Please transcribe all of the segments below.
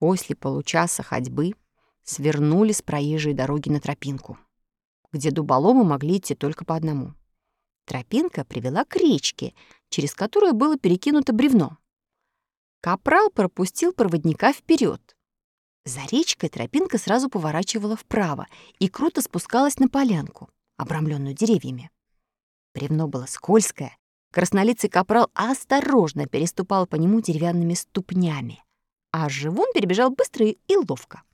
После получаса ходьбы свернули с проезжей дороги на тропинку, где дуболомы могли идти только по одному. Тропинка привела к речке, через которую было перекинуто бревно. Капрал пропустил проводника вперед. За речкой тропинка сразу поворачивала вправо и круто спускалась на полянку, обрамленную деревьями. Бревно было скользкое. Краснолицый капрал осторожно переступал по нему деревянными ступнями, а живун перебежал быстро и ловко.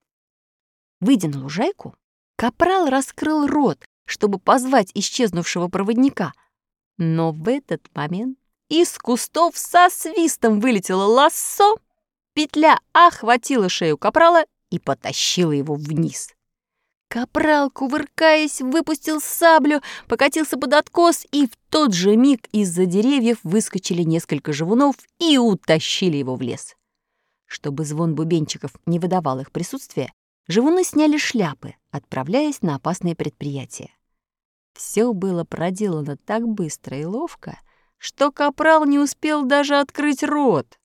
Выйдя на лужайку, капрал раскрыл рот, чтобы позвать исчезнувшего проводника. Но в этот момент из кустов со свистом вылетело лассо, петля охватила шею капрала и потащила его вниз. Капрал, кувыркаясь, выпустил саблю, покатился под откос, и в тот же миг из-за деревьев выскочили несколько живунов и утащили его в лес. Чтобы звон бубенчиков не выдавал их присутствия, живуны сняли шляпы, отправляясь на опасные предприятия. Все было проделано так быстро и ловко, что капрал не успел даже открыть рот.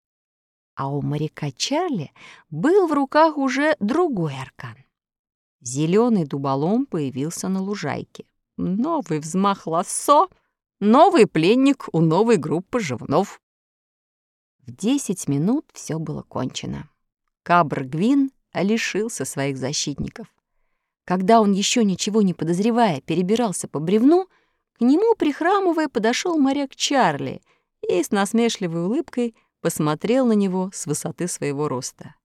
А у моряка Чарли был в руках уже другой аркан. Зеленый дуболом появился на лужайке. Новый взмах лассо, новый пленник у новой группы живунов. В 10 минут все было кончено. Кабр-Гвин лишился своих защитников. Когда он, еще ничего не подозревая, перебирался по бревну, к нему, прихрамывая, подошел моряк Чарли и с насмешливой улыбкой посмотрел на него с высоты своего роста.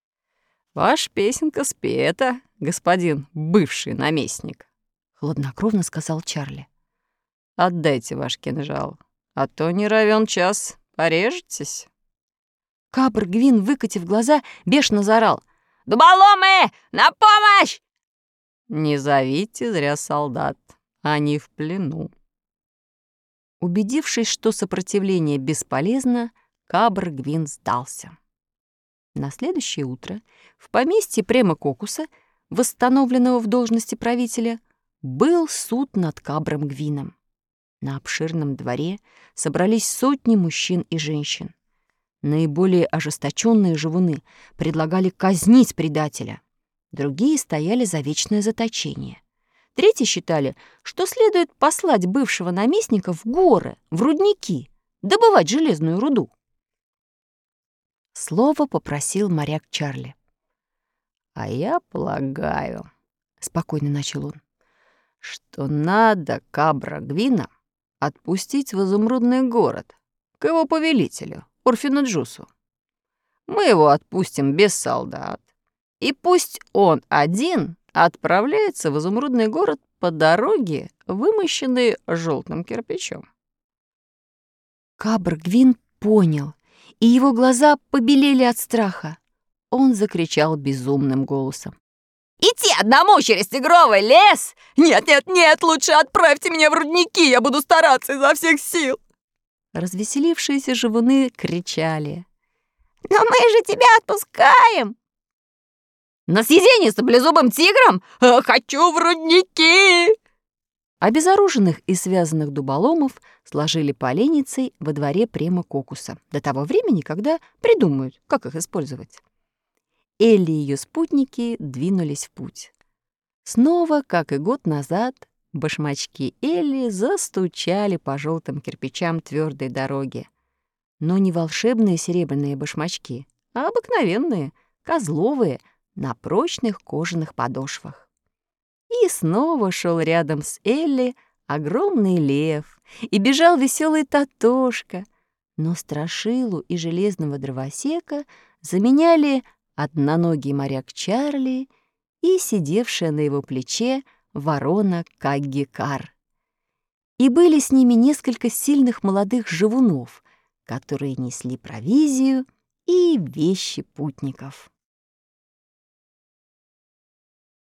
«Ваша песенка спета, господин бывший наместник», — хладнокровно сказал Чарли. «Отдайте ваш кинжал, а то не равен час порежетесь». Кабр-Гвин, выкатив глаза, бешено заорал: «Дуболомы, на помощь!» «Не зовите зря солдат, они в плену». Убедившись, что сопротивление бесполезно, Кабр-Гвин сдался. На следующее утро в поместье Према Кокуса, восстановленного в должности правителя, был суд над Кабром-Гвином. На обширном дворе собрались сотни мужчин и женщин. Наиболее ожесточенные живуны предлагали казнить предателя. Другие стояли за вечное заточение. Третьи считали, что следует послать бывшего наместника в горы, в рудники, добывать железную руду. Слово попросил моряк Чарли. «А я полагаю, — спокойно начал он, — что надо Кабра-Гвина отпустить в изумрудный город к его повелителю, Урфину Джусу. Мы его отпустим без солдат, и пусть он один отправляется в изумрудный город по дороге, вымощенной желтым кирпичом». Кабр-Гвин понял, и его глаза побелели от страха. Он закричал безумным голосом: «Идти одному через тигровый лес? Нет, нет, нет, лучше отправьте меня в рудники, я буду стараться изо всех сил!» Развеселившиеся живуны кричали: «Но мы же тебя отпускаем!» «На съедение саблезубым тигром? Хочу в рудники!» Обезоруженных и связанных дуболомов сложили поленницей во дворе Према Кокуса до того времени, когда придумают, как их использовать. Элли и ее спутники двинулись в путь. Снова, как и год назад, башмачки Элли застучали по желтым кирпичам твердой дороги. Но не волшебные серебряные башмачки, а обыкновенные, козловые, на прочных кожаных подошвах. И снова шел рядом с Элли огромный лев, и бежал веселый Татошка, но Страшилу и железного дровосека заменяли одноногий моряк Чарли и сидевшая на его плече ворона Каггикар. И были с ними несколько сильных молодых живунов, которые несли провизию и вещи путников.